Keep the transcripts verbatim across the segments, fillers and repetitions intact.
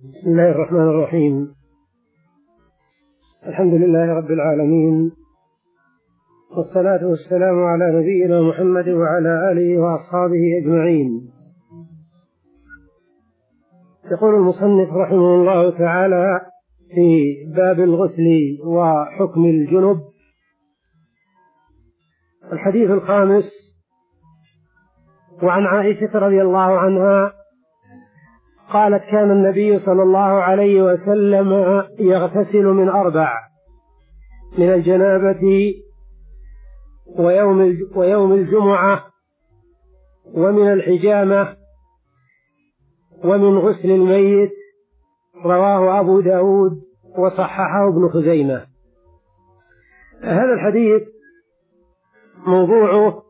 بسم الله الرحمن الرحيم. الحمد لله رب العالمين، والصلاة والسلام على نبينا محمد وعلى آله وأصحابه أجمعين. يقول المصنف رحمه الله تعالى في باب الغسل وحكم الجنب. الحديث الخامس: وعن عائشة رضي الله عنها قالت: كان النبي صلى الله عليه وسلم يغتسل من أربع: من الجنابة ويوم ويوم الجمعة ومن الحجامة ومن غسل الميت. رواه أبو داود وصححه ابن خزيمة. هذا الحديث موضوعه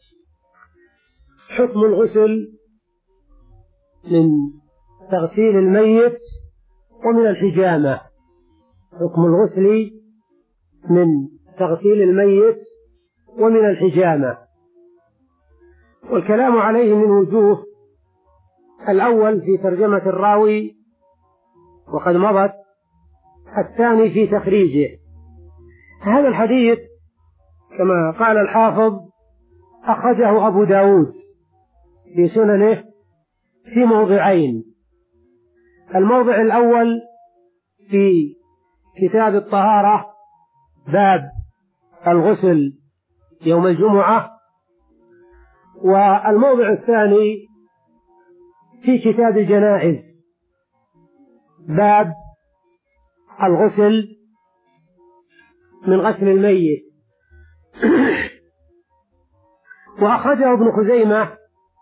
حكم الغسل من تغسيل الميت ومن الحجامة. حكم الغسل من تغسيل الميت ومن الحجامة، والكلام عليه من وجوه: الأول في ترجمة الراوي وقد مضت، الثاني في تخريجه. هذا الحديث كما قال الحافظ أخرجه أبو داود في سننه في موضعين. الموضع الأول في كتاب الطهارة باب الغسل يوم الجمعة، والموضع الثاني في كتاب الجنائز باب الغسل من غسل الميت. وأخرجه ابن خزيمة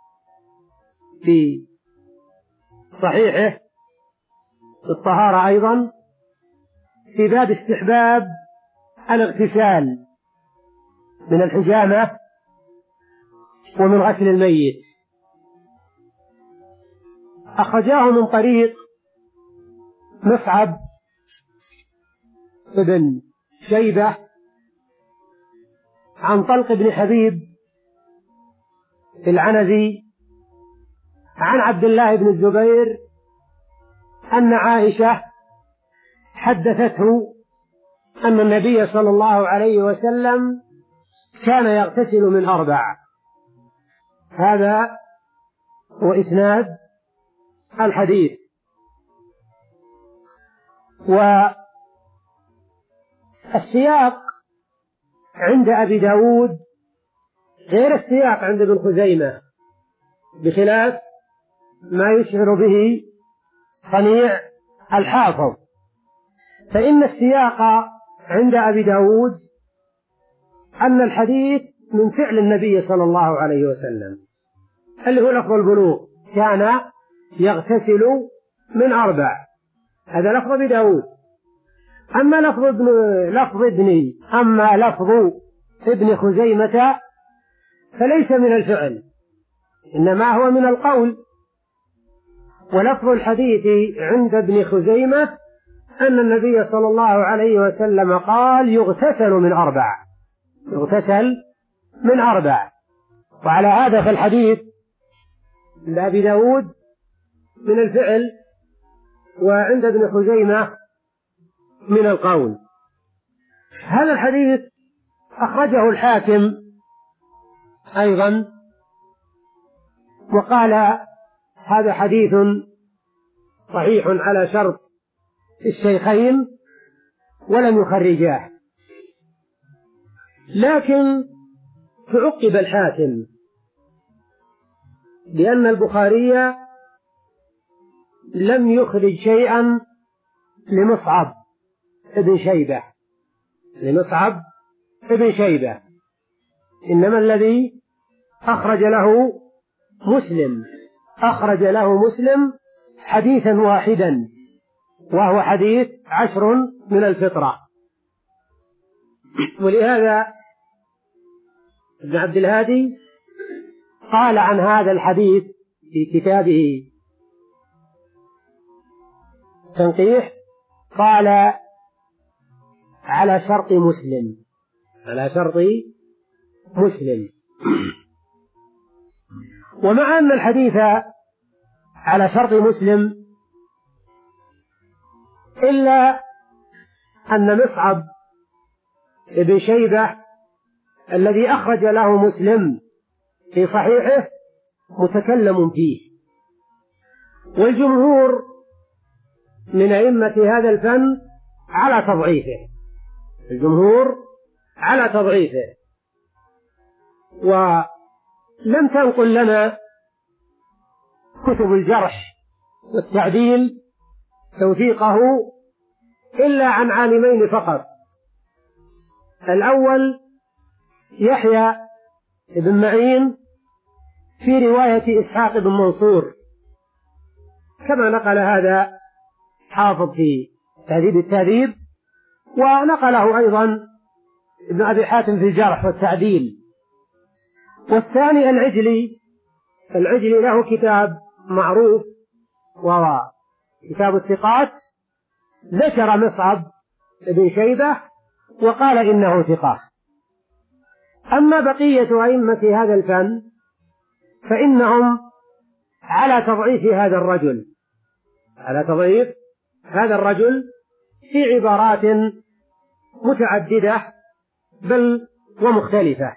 في صحيحه في الطهارة أيضا في باب استحباب الاغتسال من الحجامة ومن غسل الميت. أخرجاه من طريق مصعب بن شيبة عن طلق بن حبيب العنزي عن عبد الله بن الزبير أن عائشة حدثته أن النبي صلى الله عليه وسلم كان يغتسل من أربع. هذا هو إسناد الحديث. والسياق عند أبي داود غير السياق عند ابن خزيمة، بخلاف ما يشعر به صنيع الحافظ، فإن السياق عند أبي داود أن الحديث من فعل النبي صلى الله عليه وسلم اللي هو لفظ البلوغ: كان يغتسل من أربع. هذا لفظ أبي داود. أما لفظ ابن لفظ ابن أما لفظ ابن خزيمة فليس من الفعل، إنما هو من القول. ولفظ الحديث عند ابن خزيمة أن النبي صلى الله عليه وسلم قال: يغتسل من أربع، يغتسل من أربع. وعلى هذا فالحديث لأبي داود من الفعل، وعند ابن خزيمة من القول. هذا الحديث أخرجه الحاكم أيضا وقال: هذا حديث صحيح على شرط الشيخين ولم يخرجاه. لكن تعقب الحاكم بأن البخاري لم يخرج شيئا لمصعب ابن شيبة لمصعب ابن شيبة إنما الذي أخرج له مسلم أخرج له مسلم حديثا واحدا، وهو حديث عشر من الفطرة. ولهذا ابن عبد الهادي قال عن هذا الحديث في كتابه تنقيح، قال: على شرط مسلم على شرط مسلم. ومع أن الحديث على شرط مسلم إلا أن مصعب بن شيبة الذي أخرج له مسلم في صحيحه متكلم فيه، والجمهور من أئمة هذا الفن على تضعيفه، الجمهور على تضعيفه. ولم تنقل لنا كتب الجرح والتعديل توثيقه إلا عن عالمين فقط، الأول يحيى بن معين في رواية إسحاق بن منصور، كما نقل هذا حافظ في تهذيب التهذيب، ونقله أيضا ابن أبي حاتم في الجرح والتعديل. والثاني العجلي، العجلي له كتاب معروف وهو كتاب الثقات، ذكر مصعب بن شيبة وقال إنه ثقة. أما بقية أئمة هذا الفن فإنهم على تضعيف هذا الرجل، على تضعيف هذا الرجل في عبارات متعددة بل ومختلفة.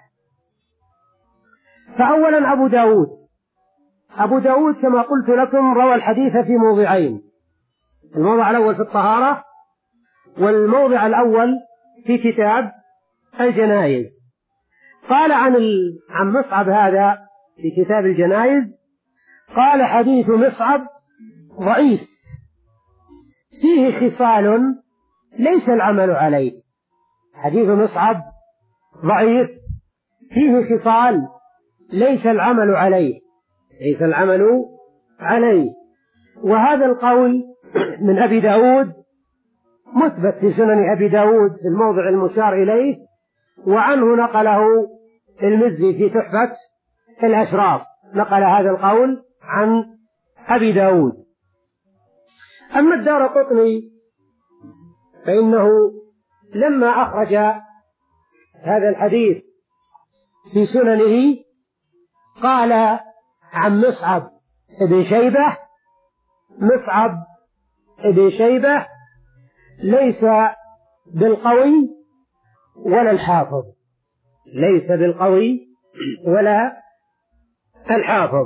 فأولا أبو داود، أبو داود كما قلت لكم روى الحديث في موضعين، الموضع الأول في الطهارة، والموضع الأول في كتاب الجنائز. قال عن عن مصعب هذا في كتاب الجنائز، قال حديث مصعب ضعيف فيه خصال ليس العمل عليه. حديث مصعب ضعيف فيه خصال ليس العمل عليه، ليس العمل عليه. وهذا القول من أبي داود مثبت في سنن أبي داود في الموضع المشار إليه، وعنه نقله المزي في تحفة الأشراف، نقل هذا القول عن أبي داود. أما الدارقطني فإنه لما أخرج هذا الحديث في سننه قال عن مصعب بن شيبة، مصعب بن شيبة ليس بالقوي ولا الحافظ، ليس بالقوي ولا الحافظ.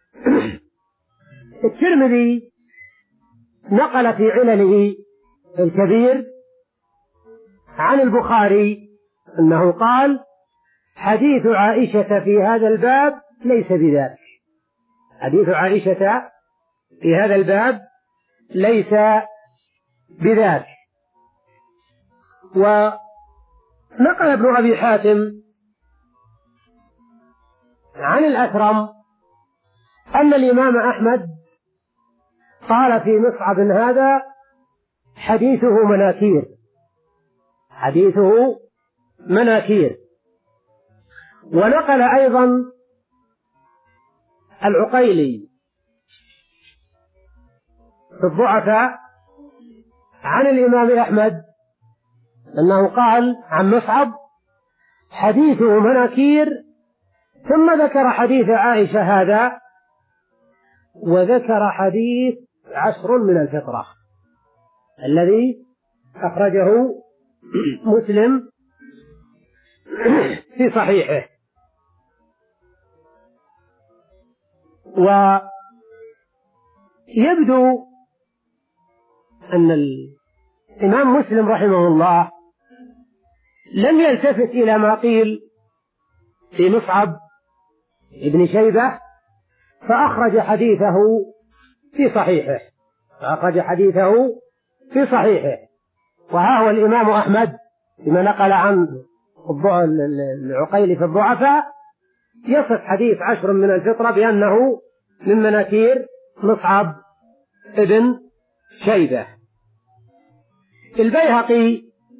الترمذي نقل في علله الكبير عن البخاري أنه قال حديث عائشة في هذا الباب ليس بذاك، حديث عائشة في هذا الباب ليس بذاك. ونقل ابن أبي حاتم عن الأكرم أن الإمام أحمد قال في مصعب هذا حديثه مناكير، حديثه مناكير. ونقل أيضا العقيلي في الضعفاء عن الإمام أحمد أنه قال عن مصعب حديثه مناكير، ثم ذكر حديث عائشة هذا، وذكر حديث عشر من الفطرة الذي أخرجه مسلم في صحيحه. ويبدو أن الإمام مسلم رحمه الله لم يلتفت إلى ما قيل في مصعب ابن شيبة، فأخرج حديثه في صحيحه، فأخرج حديثه في صحيحه. وها هو الإمام أحمد بما نقل عن العقيل في الضعفاء يصف حديث عشر من الفطرة بأنه من مناكير مصعب ابن شيبة. البيهقي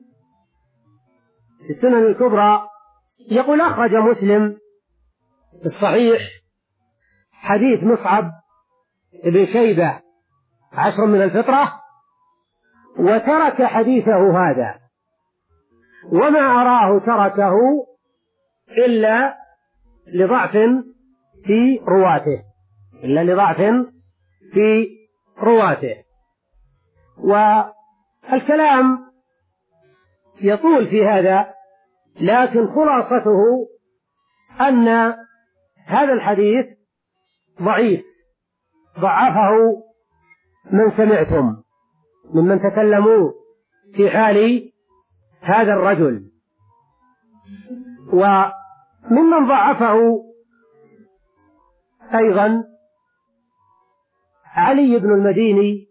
في السنن الكبرى يقول أخرج مسلم في الصحيح حديث مصعب ابن شيبة عشر من الفطرة، وترك حديثه هذا، وما أراه تركه إلا لضعف في رواته، إلا لضعف في رواته. الكلام يطول في هذا، لكن خلاصته أن هذا الحديث ضعيف، ضعفه من سمعتم ممن تكلموا في حال هذا الرجل. وممن ضعفه أيضا علي بن المديني،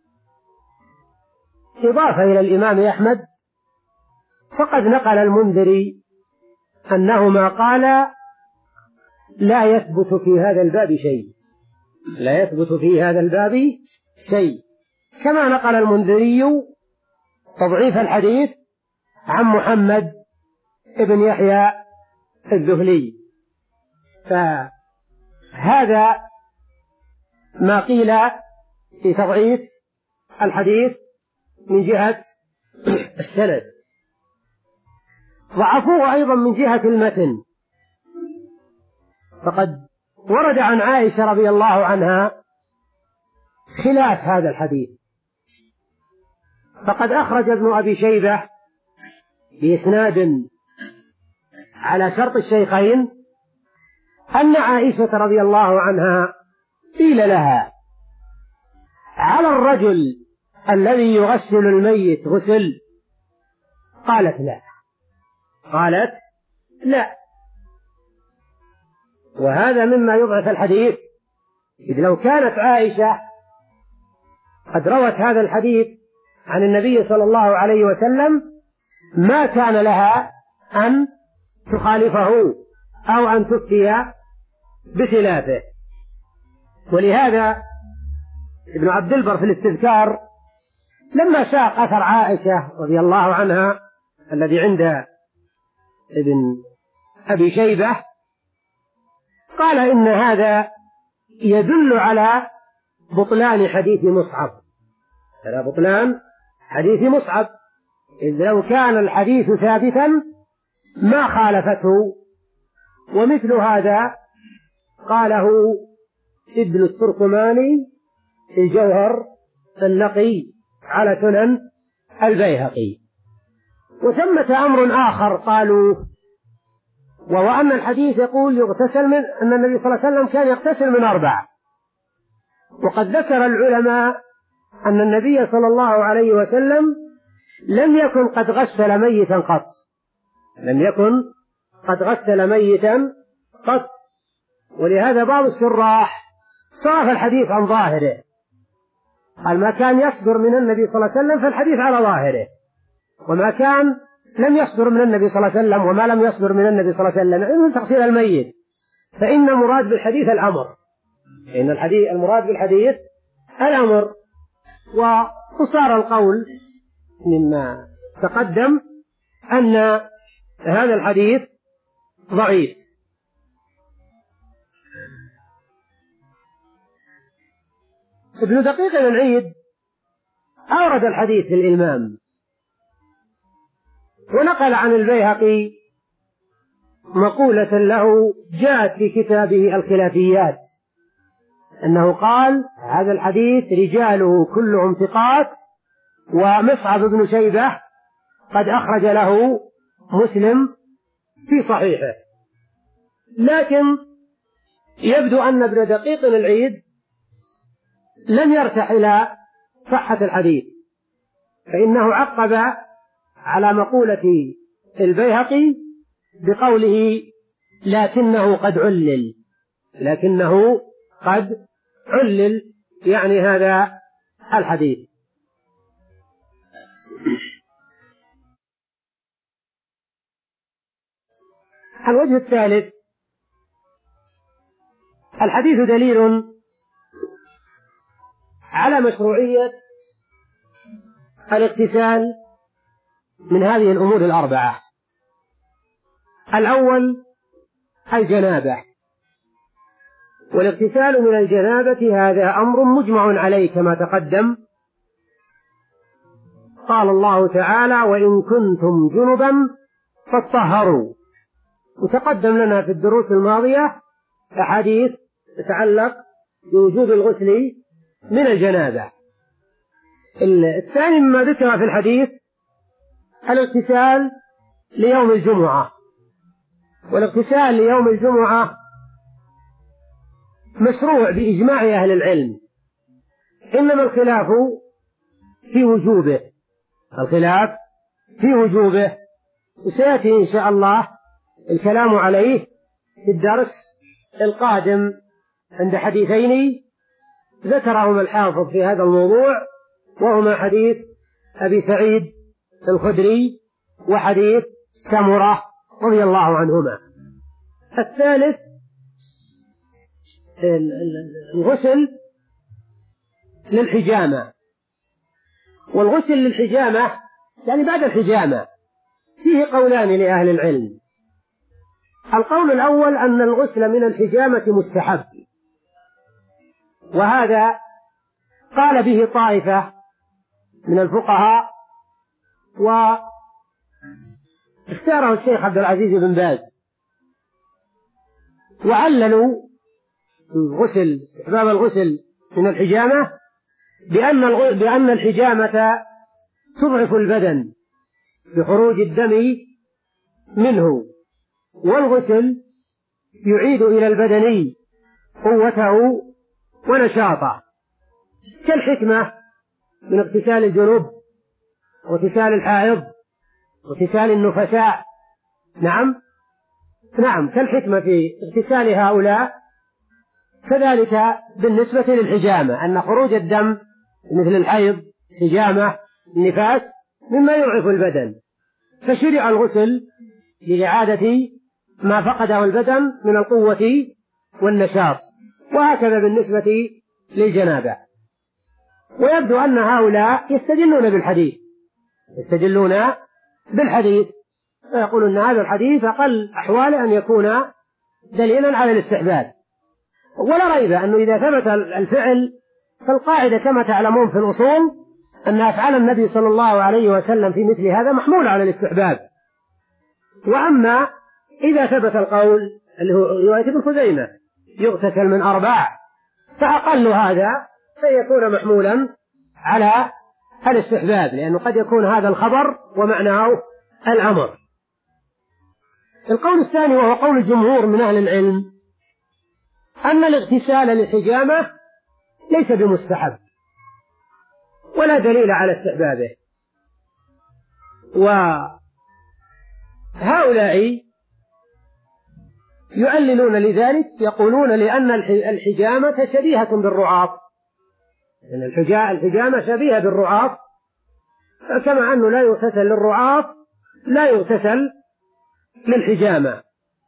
إضافة إلى الإمام أحمد، فقد نقل المنذري أنهما قال لا يثبت في هذا الباب شيء، لا يثبت في هذا الباب شيء، كما نقل المنذري تضعيف الحديث عن محمد ابن يحيى الذهلي. فهذا ما قيل في تضعيف الحديث من جهة السند. ضعفوه أيضا من جهة المتن، فقد ورد عن عائشة رضي الله عنها خلاف هذا الحديث، فقد أخرج ابن أبي شيبة بإسناد على شرط الشيخين أن عائشة رضي الله عنها قيل لها على الرجل الذي يغسل الميت غسل؟ قالت لا، قالت لا. وهذا مما يضعف الحديث، إذ لو كانت عائشة قد روت هذا الحديث عن النبي صلى الله عليه وسلم ما كان لها أن تخالفه أو أن تفتي بخلافه. ولهذا ابن عبد البر في الاستذكار لما ساق أثر عائشة رضي الله عنها الذي عند ابن أبي شيبة قال إن هذا يدل على بطلان حديث مصعب، على بطلان حديث مصعب، إذ لو كان الحديث ثابتا ما خالفته. ومثل هذا قاله ابن التركماني الجوهر النقي على سنن البيهقي. وثمة أمر آخر قالوا، وهو أن الحديث يقول يغتسل من أن النبي صلى الله عليه وسلم كان يغتسل من أربع، وقد ذكر العلماء أن النبي صلى الله عليه وسلم لم يكن قد غسل ميتا قط، لم يكن قد غسل ميتا قط. ولهذا بعض الشراح صرف الحديث عن ظاهره، قال ما كان يصدر من النبي صلى الله عليه وسلم فالحديث على ظاهره، وما كان لم يصدر من النبي صلى الله عليه وسلم وما لم يصدر من النبي صلى الله عليه وسلم من تغسيل الميت، فإن مراد بالحديث الأمر، إن الحديث المراد بالحديث الأمر. وصار القول مما تقدم أن هذا الحديث ضعيف. ابن دقيق العيد أورد الحديث في الإلمام، ونقل عن البيهقي مقولة له جاءت في كتابه الخلافيات أنه قال هذا الحديث رجاله كلهم ثقات، ومصعب بن شيبة قد أخرج له مسلم في صحيحه. لكن يبدو أن ابن دقيق العيد لم يرتح إلى صحة الحديث، فإنه عقب على مقولة البيهقي بقوله لكنه قد علل، لكنه قد علل يعني هذا الحديث. الوجه الثالث، الحديث دليل على مشروعية الاغتسال من هذه الأمور الأربعة. الأول الجنابة، والاغتسال من الجنابة هذا أمر مجمع عليه كما تقدم. قال الله تعالى وإن كنتم جنبا فاطهروا، وتقدم لنا في الدروس الماضية أحاديث تتعلق بوجوب الغسل من الجنابة. الثاني مما ذكر في الحديث الاغتسال ليوم الجمعة، والاغتسال ليوم الجمعة مشروع بإجماع أهل العلم، إنما الخلاف في وجوبه، الخلاف في وجوبه، وسيأتي إن شاء الله الكلام عليه في الدرس القادم عند حديثين ذكرهما الحافظ في هذا الموضوع، وهما حديث أبي سعيد الخدري وحديث سمرة رضي الله عنهما. الثالث الغسل للحجامة، والغسل للحجامة يعني بعد الحجامة فيه قولان لأهل العلم. القول الأول أن الغسل من الحجامة مستحب، وهذا قال به طائفة من الفقهاء، واختاره الشيخ عبد العزيز بن باز، وعللوا الغسل استحباب الغسل من الحجامة بأن بأن الحجامة تضعف البدن بخروج الدم منه، والغسل يعيد إلى البدن قوته ونشاطه، كالحكمة من اغتسال الجنوب واغتسال الحائض واغتسال النفساء. نعم نعم كالحكمة في اغتسال هؤلاء، كذلك بالنسبة للحجامة أن خروج الدم مثل الحيض حجامة النفاس مما يضعف البدن، فشرع الغسل لإعادة ما فقده البدن من القوة والنشاط، وهكذا بالنسبة للجنابة. ويبدو أن هؤلاء يستدلون بالحديث يستدلون بالحديث ويقولون أن هذا الحديث أقل أحوال أن يكون دليلا على الاستحباب. ولا ريب أنه إذا ثبت الفعل فالقاعدة كما تعلمون في الأصول أن أفعال النبي صلى الله عليه وسلم في مثل هذا محمولة على الاستحباب. وأما إذا ثبت القول اللي هو رواية ابن خزيمة يغتسل من أربع، فأقل هذا فيكون محمولا على الاستحباب، لأنه قد يكون هذا الخبر ومعناه الأمر. القول الثاني وهو قول الجمهور من أهل العلم أن الاغتسال للحجامة ليس بمستحب ولا دليل على استحبابه، وهؤلاء يعللون لذلك يقولون لأن الحجامة شبيهة بالرعاف، لأن الحجامة شبيهة بالرعاف، فكما أنه لا يغتسل للرعاف لا يغتسل للحجامة.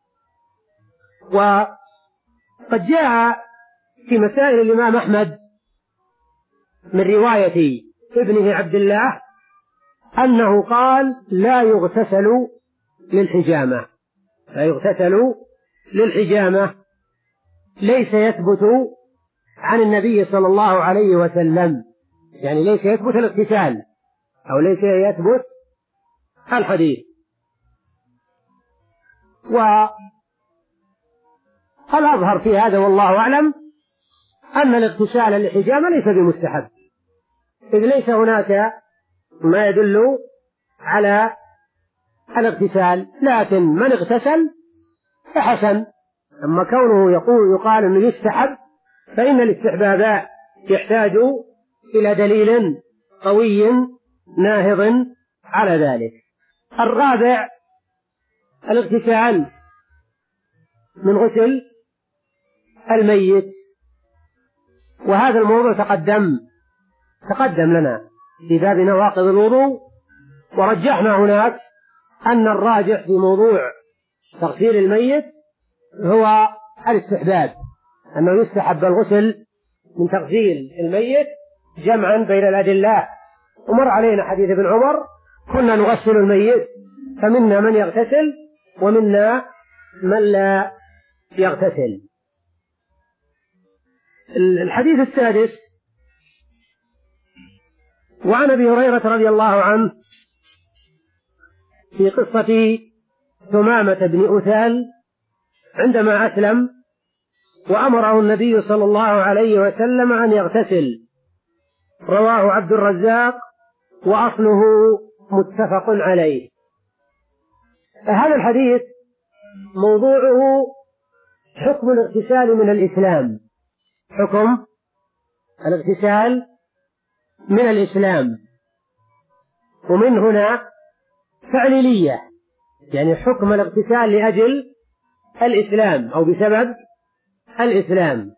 وقد جاء في مسائل الإمام أحمد من رواية ابنه عبد الله أنه قال لا يغتسل للحجامة لا يغتسل للحجامة ليس يثبت عن النبي صلى الله عليه وسلم، يعني ليس يثبت الاغتسال أو ليس يثبت الحديث. والأظهر في هذا والله أعلم أن الاغتسال للحجامة ليس بمستحب، إذ ليس هناك ما يدل على الاغتسال، لكن من اغتسل فحسن. أما كونه يقول يقال أنه يستحب فإن الاستحباب يحتاج إلى دليل قوي ناهض على ذلك. الرابع الاغتسال من غسل الميت، وهذا الموضوع تقدم تقدم لنا في باب نواقض الوضوء، ورجحنا هناك أن الراجح في موضوع تغسيل الميت هو الاستحباب، أنه يستحب الغسل من تغسيل الميت جمعا بين الأدلة. ومر علينا حديث ابن عمر كنا نغسل الميت فمنا من يغتسل ومنا من لا يغتسل. الحديث السادس وعن أبي هريرة رضي الله عنه في قصة ثمامة بن أثال عندما أسلم وأمره النبي صلى الله عليه وسلم أن يغتسل، رواه عبد الرزاق وأصله متفق عليه. هذا الحديث موضوعه حكم الاغتسال من الإسلام، حكم الاغتسال من الإسلام، ومن هنا تعليلية، يعني حكم الاغتسال لأجل الإسلام أو بسبب الإسلام.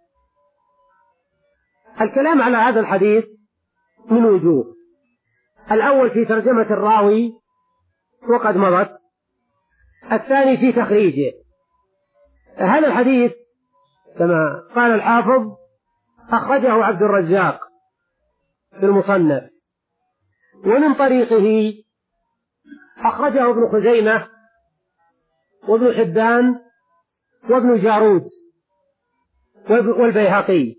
الكلام على هذا الحديث من وجوه: الأول في ترجمة الراوي وقد مضت، الثاني في تخريجه. هذا الحديث كما قال الحافظ أخرجه عبد الرزاق في المصنف، ومن طريقه أخرجه ابن خزيمة وابن حبان وابن جارود والبيهقي،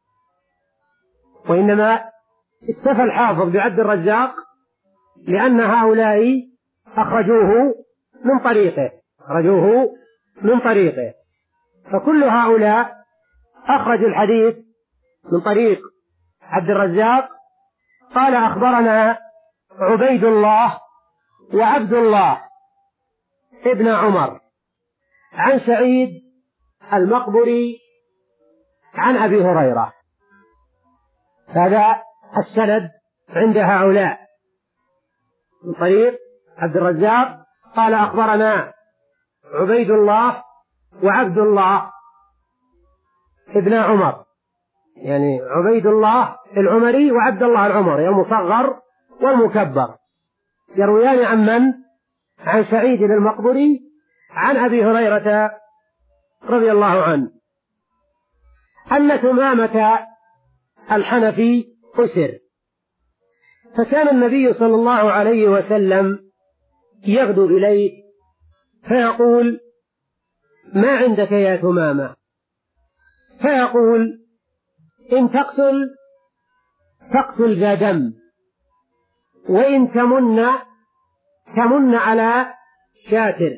وإنما اكتفى الحافظ بعبد الرزاق لأن هؤلاء أخرجوه من طريقه أخرجوه من طريقه فكل هؤلاء أخرج الحديث من طريق عبد الرزاق. قال: أخبرنا عبيد الله وعبد الله ابن عمر عن سعيد المقبري عن أبي هريرة. هذا السند عند هؤلاء من طريق عبد الرزاق. قال: أخبرنا عبيد الله وعبد الله ابن عمر، يعني عبيد الله العمري وعبد الله العمري المصغر والمكبر، يرويان عن من؟ عن سعيد المقبري عن أبي هريرة رضي الله عنه أن ثمامة الحنفي أسر، فكان النبي صلى الله عليه وسلم يغدو إليه فيقول: ما عندك يا ثمامة؟ فيقول: إن تقتل تقتل ذا دم، وإن تمن تمن على شاتر،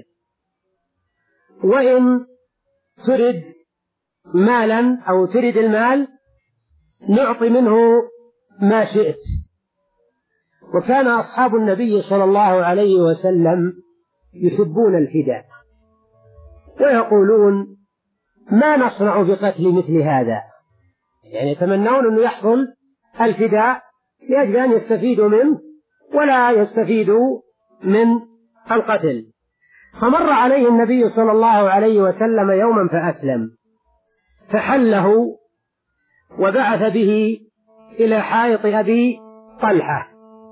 وإن ترد مالا أو ترد المال نعطي منه ما شئت. وكان أصحاب النبي صلى الله عليه وسلم يحبون الفداء ويقولون: ما نصنع بقتل مثل هذا، يعني يتمنون أن يحصل الفداء لأجل أن يستفيدوا منه ولا يستفيدوا من القتل. فمر عليه النبي صلى الله عليه وسلم يوما فأسلم، فحله وبعث به إلى حائط أبي طلحة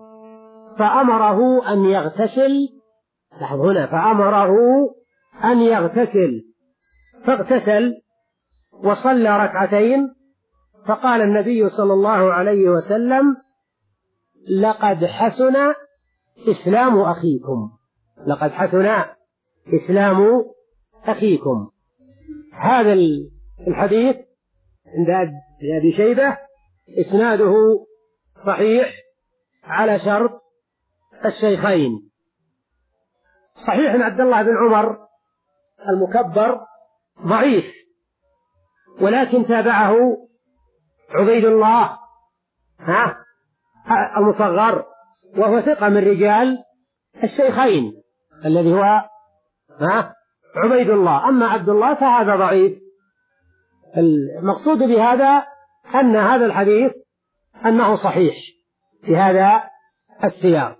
فأمره أن يغتسل. لاحظ هنا: فأمره أن يغتسل، فاغتسل وصلى ركعتين. فقال النبي صلى الله عليه وسلم: لقد حسن إسلام أخيكم، لقد حسن إسلام أخيكم. هذا الحديث عند أبي شيبة إسناده صحيح على شرط الشيخين. صحيح أن عبد الله بن عمر المكبر ضعيف، ولكن تابعه عبيد الله ها المصغر، وهو ثقة من رجال الشيخين الذي هو ها عبيد الله. أما عبد الله فهذا ضعيف. المقصود بهذا أن هذا الحديث أنه صحيح في هذا السياق.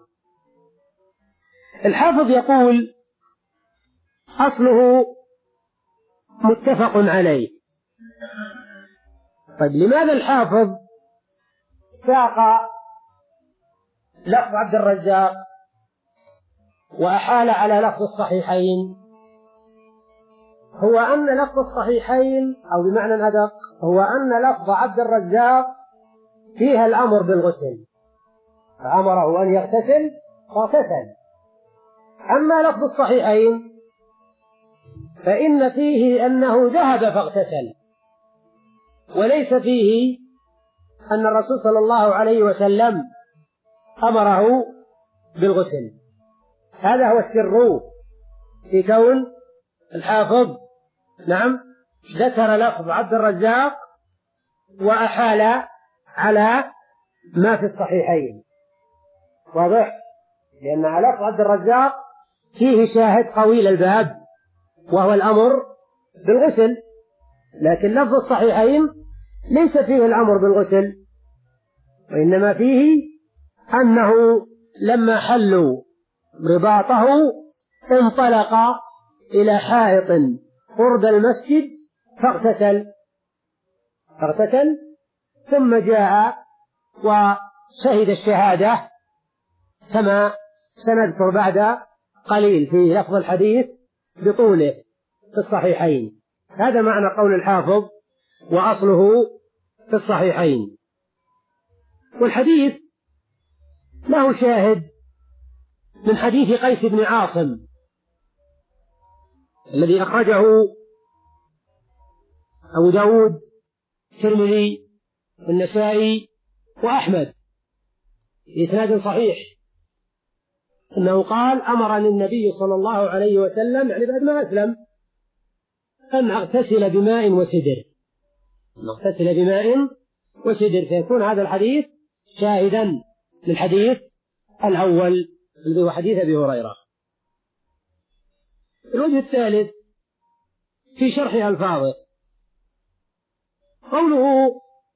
الحافظ يقول: أصله متفق عليه. طيب، لماذا الحافظ ساق لفظ عبد الرزاق وأحال على لفظ الصحيحين؟ هو أن لفظ الصحيحين أو بمعنى أدق هو أن لفظ عبد الرزاق فيها الأمر بالغسل، فأمره أن يغتسل فاغتسل. أما لفظ الصحيحين فإن فيه أنه ذهب فاغتسل، وليس فيه أن الرسول صلى الله عليه وسلم أمره بالغسل. هذا هو السر في كون الحافظ نعم ذكر لفظ عبد الرزاق وأحال على ما في الصحيحين. واضح؟ لأن على لفظ عبد الرزاق فيه شاهد قوي للباب وهو الأمر بالغسل، لكن لفظ الصحيحين ليس فيه الأمر بالغسل، وإنما فيه أنه لما حلوا رباطه انطلق إلى حائط قرب المسجد فاغتسل فاغتسل ثم جاء وشهد الشهادة كما سنذكر بعد قليل في لفظ الحديث بطوله في الصحيحين. هذا معنى قول الحافظ وأصله في الصحيحين. والحديث له شاهد من حديث قيس بن عاصم الذي أخرجه أبو داود الترمذي والنسائي وأحمد بإسناد صحيح أنه قال: أمرني النبي صلى الله عليه وسلم، يعني بعد ما أسلم، أن أغتسل بماء وسدر أن أغتسل بماء وسدر فيكون هذا الحديث شاهدا للحديث الأول الذي هو حديث أبي هريرة. الوجه الثالث في شرح ألفاظه قوله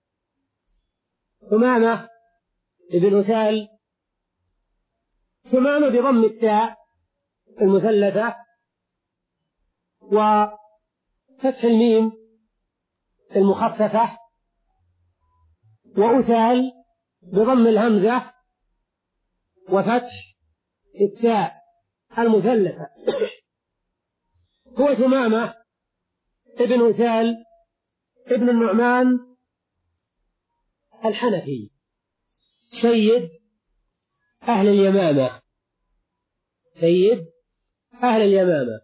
ثمامة ابن أثال، ثمامة بضم التاء المثلثة وفتح الميم المخففة، وأثال بضم الهمزة وفتح التاء المثلثة. هو ثمامة ابن أثال ابن النعمان الحنفي سيد أهل اليمامة سيد أهل اليمامة.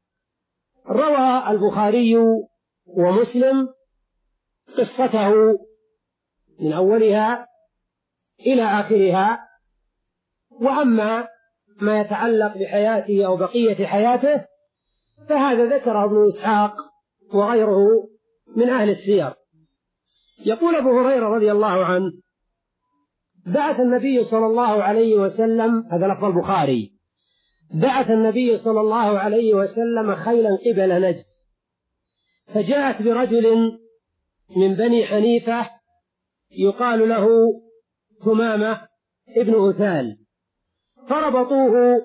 روى البخاري ومسلم قصته من أولها إلى آخرها، وأما ما يتعلق بحياته أو بقية حياته فهذا ذكره ابن إسحاق وغيره من أهل السير. يقول أبو هريرة رضي الله عنه: بعث النبي صلى الله عليه وسلم، هذا لفظ البخاري، بعث النبي صلى الله عليه وسلم خيلا قبل نجد، فجاءت برجل من بني حنيفة يقال له ثمامة ابن أثال، فربطوه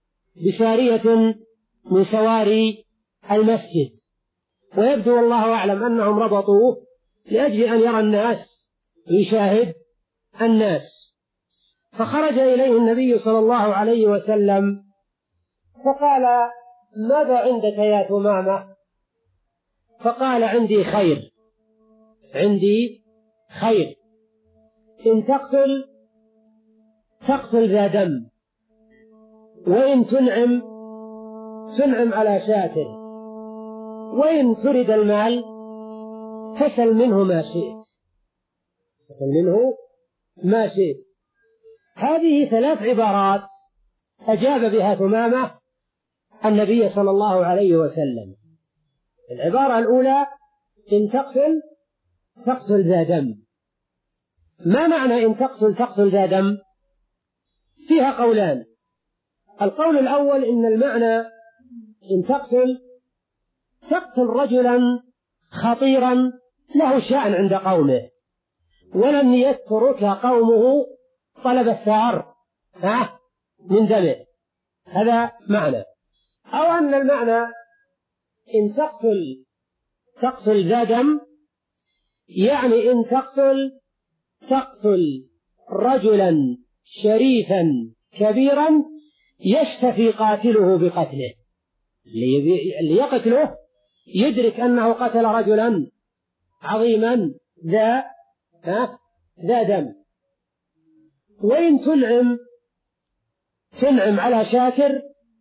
بسارية من سواري المسجد، ويبدو والله أعلم أنهم ربطوه لأجل أن يرى الناس ويشاهد الناس. فخرج إليه النبي صلى الله عليه وسلم فقال: ماذا عندك يا ثمامة؟ فقال: عندي خير عندي خير إن تقتل تقتل ذا دم، وإن تنعم تنعم على شاكر، وإن ترد المال فسل منه ما شئت فسل منه ما شئت. هذه ثلاث عبارات أجاب بها ثمامة النبي صلى الله عليه وسلم. العبارة الأولى: إن تقتل تقتل ذا دم. ما معنى إن تقتل تقتل ذا دم؟ فيها قولان. القول الأول إن المعنى إن تقتل تقتل رجلا خطيرا له شأن عند قومه ولم يترك قومه طلب الثار من دمه، هذا معنى. أو أن المعنى إن تقتل تقتل ذا دم، يعني إن تقتل تقتل رجلا شريفا كبيرا يشتفي قاتله بقتله، اللي يقتله يدرك أنه قتل رجلا عظيما ذا ذا دم. وإن تنعم تنعم على شاكر،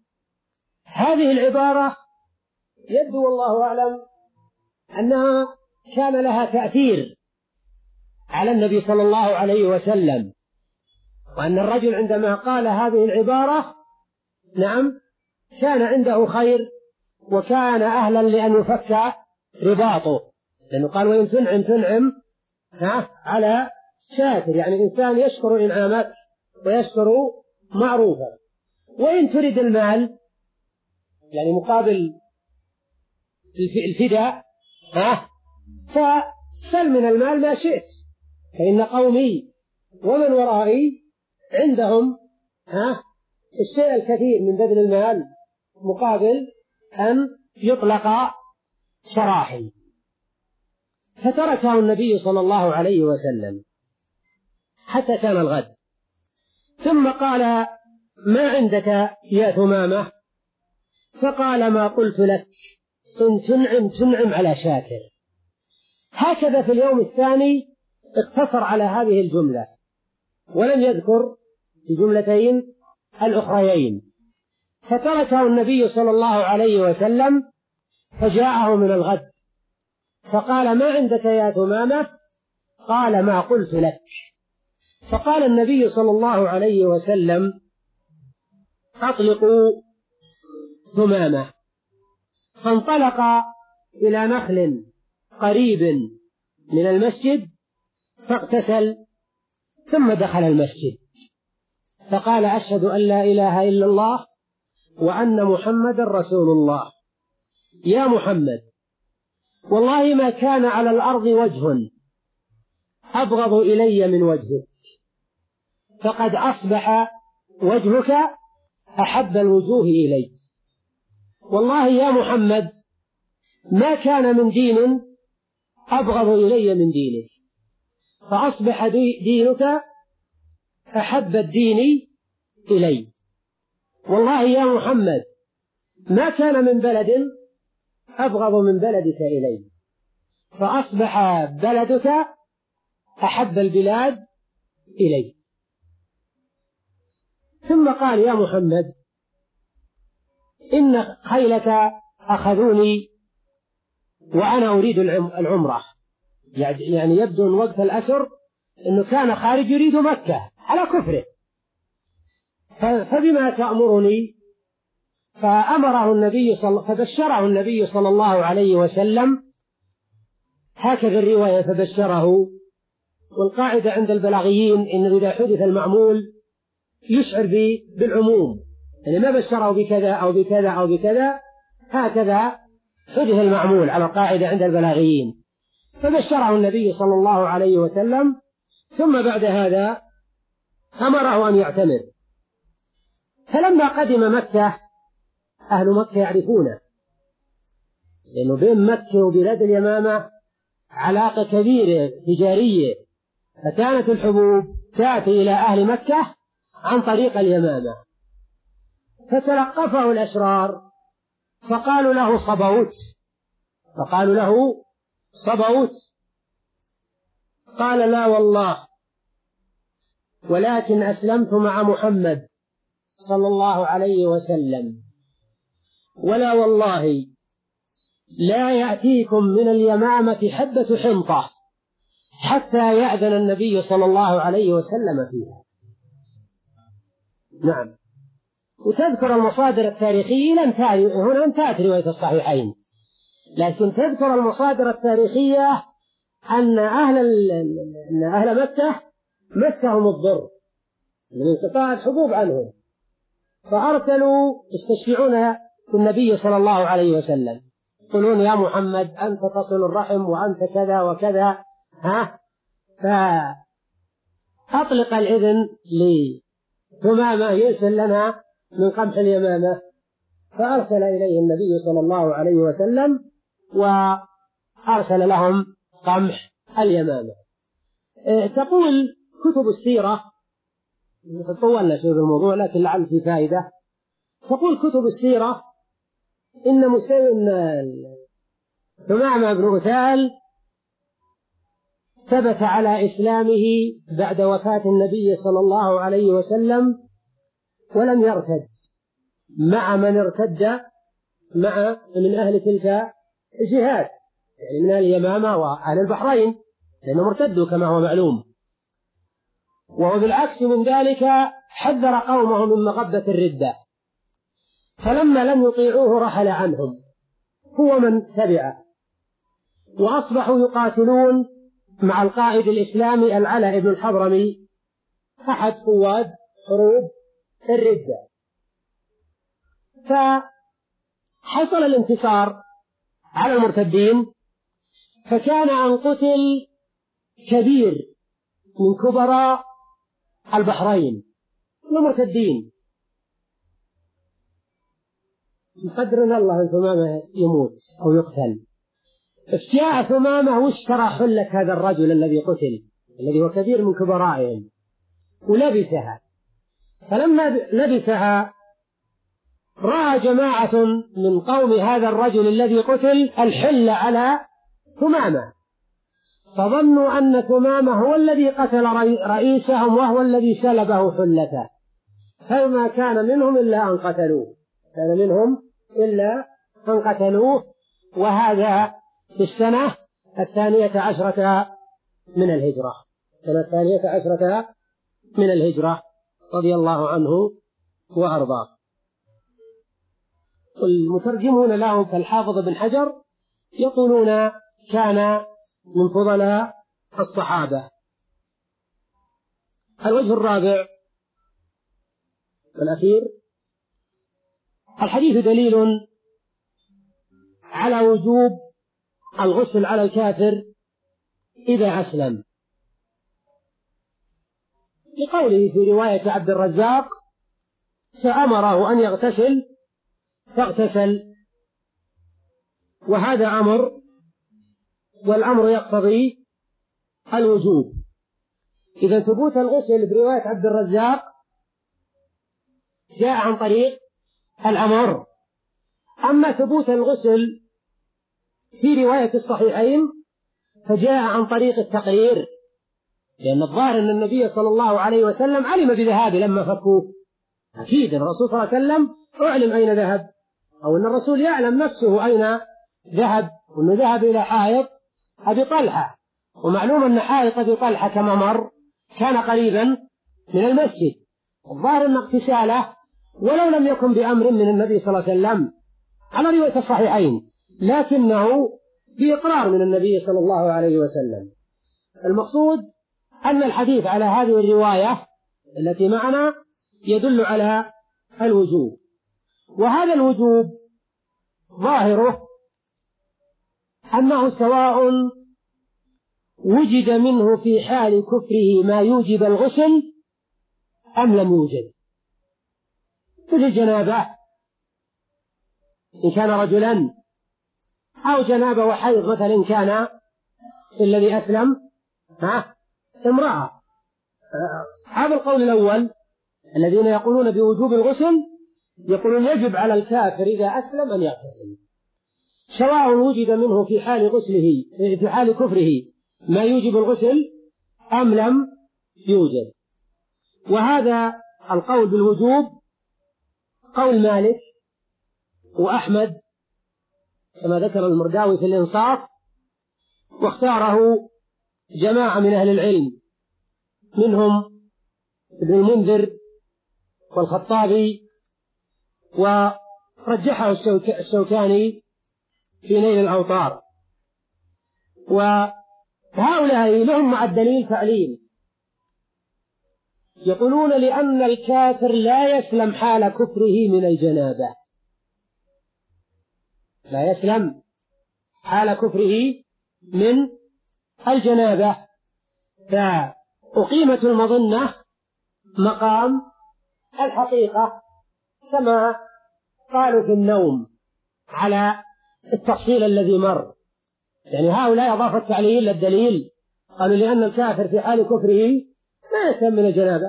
هذه العبارة يبدو والله أعلم أنها كان لها تأثير على النبي صلى الله عليه وسلم، وأن الرجل عندما قال هذه العبارة نعم كان عنده خير وكان أهلا لأن يفك رباطه، لأنه قال: وإن تنعم تنعم على شاكر، يعني إنسان يشكر إنعامك ويشكر معروفا. وإن تريد المال يعني مقابل الفداء ها فسل من المال ما شئت، فإن قومي ومن ورائي عندهم ها الشيء الكثير من بذل المال مقابل أن يطلق سراحي. فتركه النبي صلى الله عليه وسلم حتى كان الغد، ثم قال: ما عندك يا ثمامة؟ فقال: ما قلت لك إن تنعم تنعم على شاكر. هكذا في اليوم الثاني اقتصر على هذه الجملة ولم يذكر الجملتين الأخريين. فتركه النبي صلى الله عليه وسلم فجاءه من الغد فقال: ما عندك يا ثمامة؟ قال: ما قلت لك. فقال النبي صلى الله عليه وسلم: أطلقوا ثمامة. فانطلق إلى نخل قريب من المسجد فاغتسل ثم دخل المسجد فقال: أشهد أن لا إله إلا الله وأن محمد رسول الله. يا محمد، والله ما كان على الأرض وجه أبغض إلي من وجهك، فقد أصبح وجهك أحب الوجوه إلي. والله يا محمد ما كان من دين أبغض إلي من دينك، فأصبح دينك أحب الدين إلي. والله يا محمد ما كان من بلد أبغض من بلدك إلي، فأصبح بلدك أحب البلاد إلي. ثم قال: يا محمد إن خيلك أخذوني وأنا أريد العمرة. يعني يبدو أن وقت الأسر أنه كان خارج يريد مكة على كفره، فبما تأمرني؟ فأمره النبي صلى فبشره النبي صلى الله عليه وسلم، هكذا الرواية، فبشره. والقاعدة عند البلاغيين إن إذا حدث المعمول يشعر بالعموم، يعني ما بشره بكذا أو بكذا أو بكذا، هكذا حدث المعمول على القاعدة عند البلاغيين. فبشره النبي صلى الله عليه وسلم، ثم بعد هذا أمره أن يعتمر. فلما قدم مكة أهل مكة يعرفونه، لأنه بين مكة وبلاد اليمامة علاقة كبيرة تجارية، فكانت الحبوب تأتي إلى أهل مكة عن طريق اليمامة. فتلقفه الأشرار فقالوا له صبوت، فقالوا له صبوت. قال: لا والله، ولكن أسلمت مع محمد صلى الله عليه وسلم، ولا والله لا يأتيكم من اليمامة حبة حنطة حتى يأذن النبي صلى الله عليه وسلم فيها. نعم. وتذكر المصادر التاريخية، لن تأتي هنا انتهت رواية الصحيحين، لكن تذكر المصادر التاريخية أن أهل أن أهل مكة مسهم الضر من انقطاع الحبوب عنهم، فأرسلوا يستشفعون النبي صلى الله عليه وسلم، يقولون: يا محمد أنت تصل الرحم وأنت كذا وكذا، ها فأطلق الإذن لثمامة يرسل لنا من قمح اليمامة. فأرسل إليه النبي صلى الله عليه وسلم وأرسل لهم قمح اليمامة. تقول كتب السيرة، طولنا شوي في الموضوع لكن لعل في فائدة. تقول كتب السيرة إن مسلم ثمامة بن أثال ثبت على إسلامه بعد وفاة النبي صلى الله عليه وسلم ولم يرتد مع من ارتد مع من أهل تلك الجهات، يعني من أهل اليمامة وأهل البحرين، لأنهم ارتدوا كما هو معلوم. وهو بالعكس من ذلك حذر قومه من مغبة الردة، فلما لم يطيعوه رحل عنهم هو من تبعه، وأصبحوا يقاتلون مع القائد الإسلامي العلاء بن الحضرمي أحد قواد حروب الردة، فحصل الانتصار على المرتدين، فكان أن قتل كبير من كبراء البحرين المرتدين، يقدر الله أن ثمامة يموت أو يقتل، فجاء ثمامة واشترى حلة هذا الرجل الذي قتل الذي هو كبير من كبرائهم ولبسها، فلما لبسها رأى جماعة من قوم هذا الرجل الذي قتل الحل على ثمامة، فظنوا أن ثمامة هو الذي قتل رئيسهم وهو الذي سلبه حلته، فما كان منهم إلا أن قتلوه كان منهم إلا أن قتلوه وهذا في السنة الثانية عشرة من الهجرة السنة الثانية عشرة من الهجرة رضي الله عنه وأرضاه. المترجمون لهم كالحافظ بن حجر يقولون كان من فضلاء الصحابة. الوجه الرابع والأخير: الحديث دليل على وجوب الغسل على الكافر إذا أسلم، لقوله في رواية عبد الرزاق: فأمره أن يغتسل فاغتسل، وهذا أمر، والأمر يقتضي الوجوب. إذا ثبوت الغسل برواية عبد الرزاق جاء عن طريق الأمر، أما ثبوت الغسل في رواية الصحيحين فجاء عن طريق التقرير، لأن الظاهر أن النبي صلى الله عليه وسلم علم بذهابه لما فكوه، أكيد الرسول صلى الله عليه وسلم أعلم أين ذهب، أو أن الرسول يعلم نفسه أين ذهب، وأنه ذهب إلى حائط أبي طلحة، ومعلوم أن حائط أبي طلحة كما مر كان قريبا من المسجد، الظاهر أن اغتساله ولو لم يكن بأمر من النبي صلى الله عليه وسلم على رواية الصحيحين، لكنه بإقرار من النبي صلى الله عليه وسلم. المقصود أن الحديث على هذه الرواية التي معنا يدل على الوجوب، وهذا الوجوب ظاهره أنه سواء وجد منه في حال كفره ما يوجب الغسل أم لم يوجد، مثل الجنابة إن كان رجلا، أو جنابة وحيض مثلا إن كان الذي أسلم ها امرأة. هذا القول الأول الذين يقولون بوجوب الغسل يقولون يجب على الكافر إذا أسلم أن يغتسل، سواء وجد منه في حال غسله في حال كفره ما يوجب الغسل أم لم يوجد. وهذا القول بالوجوب قول مالك وأحمد كما ذكر المرداوي في الإنصاف، واختاره جماعة من أهل العلم منهم ابن المنذر والخطابي، ورجحه الشوكاني في نيل الأوطار، وهؤلاء لهم مع الدليل تعليل، يقولون لأن الكافر لا يسلم حال كفره من الجنابة، لا يسلم حال كفره من الجنابة، فأقيمت المظنة مقام الحقيقة كما قالوا في النوم على التفصيل الذي مر. يعني هؤلاء أضافوا التعليل للدليل، قالوا لأن الكافر في حال كفره ما يسلم من الجنابة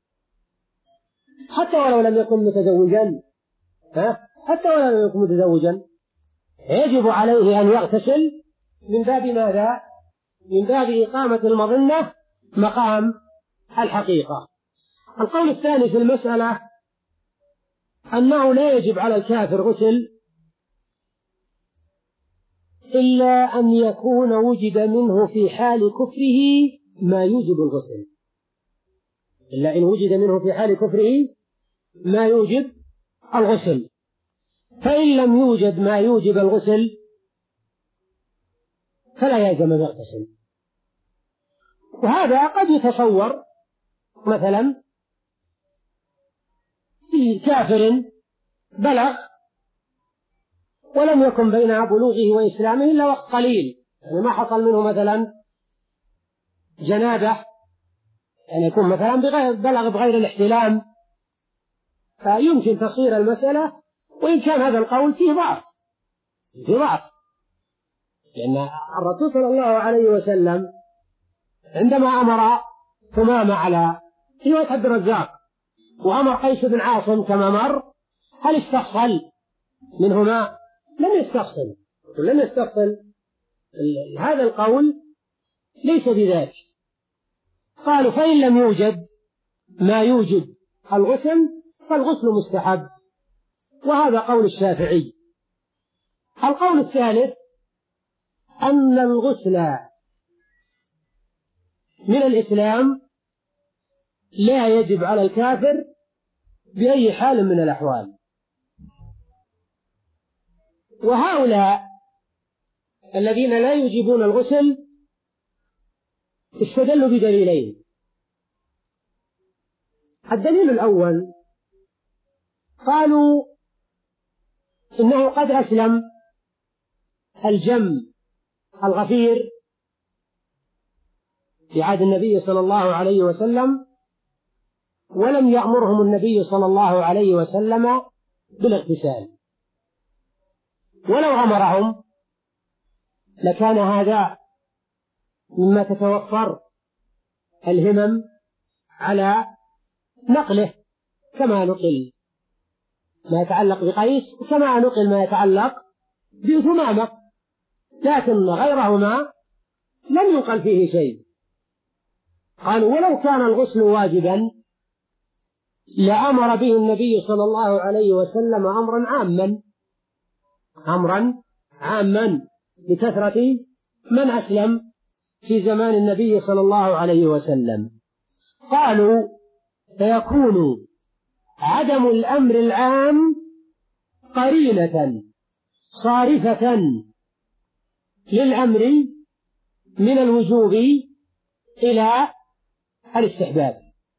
حتى ولو لم يكن متزوجا، ها حتى ولو لم يكن متزوجا يجب عليه أن يغتسل من باب ماذا؟ من باب إقامة المظنة مقام الحقيقة. القول الثاني في المسألة أنه لا يجب على الكافر غسل إلا أن يكون وجد منه في حال كفره ما يوجب الغسل، إلا إن وجد منه في حال كفره ما يوجب الغسل، فإن لم يوجد ما يوجب الغسل فلا يلزم أن يغتسل. وهذا قد يتصور مثلا في كافر بلغ ولم يكن بين بلوغه وإسلامه إلا وقت قليل، يعني ما حصل منه مثلا جنابة، يعني يكون مثلا بغير بلغ بغير الاحتلام، فيمكن تصوير المسألة، وإن كان هذا القول فيه ضعف فيه ضعف لأن الرسول صلى الله عليه وسلم عندما أمر ثمامة على رواية عبد الرزاق وأمر قيس بن عاصم كما مر، هل استفصل منهما؟ لم يستفصل لم يستفصل هذا القول ليس بذلك. قالوا فإن لم يوجد ما يوجد الغسل فالغسل مستحب، وهذا قول الشافعي. القول الثالث أن الغسل من الإسلام لا يجب على الكافر بأي حال من الأحوال. وهؤلاء الذين لا يجيبون الغسل استدلوا بدليلين. الدليل الأول قالوا إنه قد أسلم الجم الغفير في عهد النبي صلى الله عليه وسلم، ولم يأمرهم النبي صلى الله عليه وسلم بالاغتسال، ولو أمرهم لكان هذا مما تتوفر الهمم على نقله، كما نقل ما يتعلق بقيس وكما نقل ما يتعلق بثمامة، لكن غيرهما لم ينقل فيه شيء. قالوا ولو كان الغسل واجبا لأمر به النبي صلى الله عليه وسلم أمرا عاما أمرا عاما لكثرة من أسلم في زمان النبي صلى الله عليه وسلم. قالوا فيكون عدم الأمر العام قرينة صارفة للأمر من الوجوب إلى الاستحباب.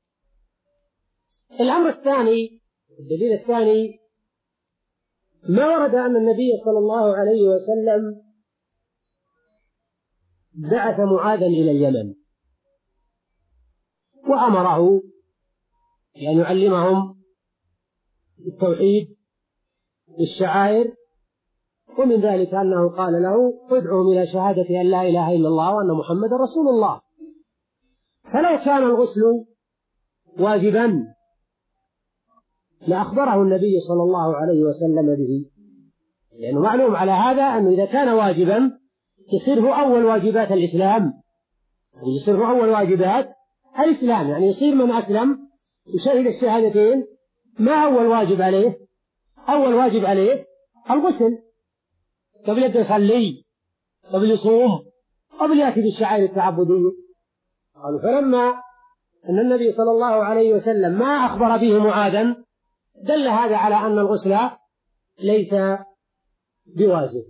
الأمر الثاني الدليل الثاني ما ورد أن النبي صلى الله عليه وسلم بعث معاذا إلى اليمن وأمره بأن يعلمهم التوحيد بالشعائر، ومن ذلك أنه قال له ادعوا إلى شهادة أن لا إله إلا الله وأن محمد رسول الله. فلو كان الغسل واجبا لأخبره النبي صلى الله عليه وسلم به، لأنه يعني معلوم على هذا أنه إذا كان واجبا يصير هو أول واجبات الإسلام، يصير هو أول واجبات الإسلام، يعني يصير من أسلم وشهد الشهادتين ما أول واجب عليه؟ أول واجب عليه الغسل قبل يبدأ يصلي، قبل يصوم، قبل يأتي بالشعائر التعبدية. قالوا فلما أن النبي صلى الله عليه وسلم ما أخبر به معاذا دل هذا على أن الغسل ليس بواجب.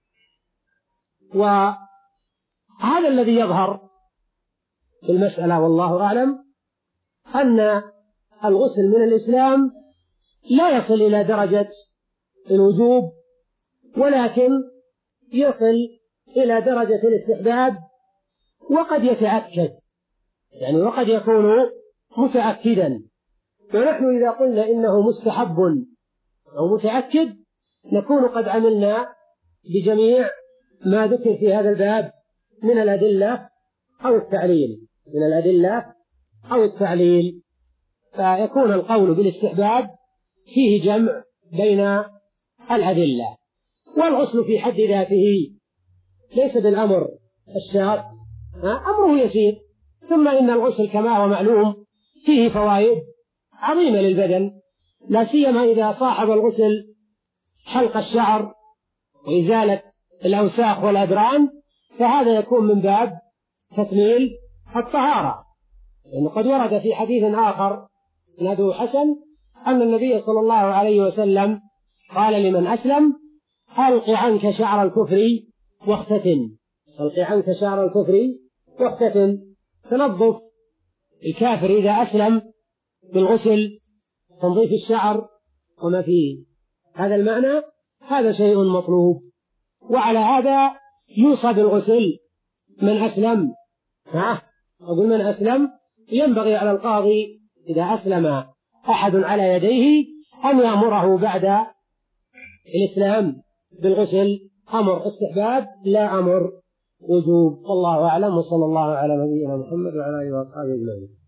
وهذا الذي يظهر في المسألة والله أعلم أن الغسل من الإسلام لا يصل إلى درجة الوجوب، ولكن يصل إلى درجة الاستحباب، وقد يتأكد يعني وقد يكون متأكدا. ونحن إذا قلنا إنه مستحب أو متأكد نكون قد عملنا بجميع ما ذكر في هذا الباب من الأدلة أو التعليل من الأدلة أو التعليل فيكون القول بالاستحباب فيه جمع بين الأدلة. والغسل في حد ذاته ليس بالأمر الشاق، أمره يسير. ثم إن الغسل كما هو معلوم فيه فوائد عظيمة للبدن، لا سيما إذا صاحب الغسل حلق الشعر وإزالة الأوساخ والأدران، فهذا يكون من باب تكميل الطهارة. لأنه قد ورد في حديث آخر إسناده حسن أن النبي صلى الله عليه وسلم قال لمن أسلم ألق عنك شعر الكفر واختتن ألق عنك شعر الكفر واختتن تنظف الكافر إذا أسلم بالغسل، تنظيف الشعر وما فيه هذا المعنى، هذا شيء مطلوب. وعلى هذا يوصى بالغسل من أسلم. ها أقول من أسلم، ينبغي على القاضي إذا أسلم أحد على يديه أن يأمره بعد الإسلام بالغسل، أمر استحباب لا أمر وجوب. والله أعلم، وصلى الله على نبينا محمد وعلى آله وأصحابه أجمعين.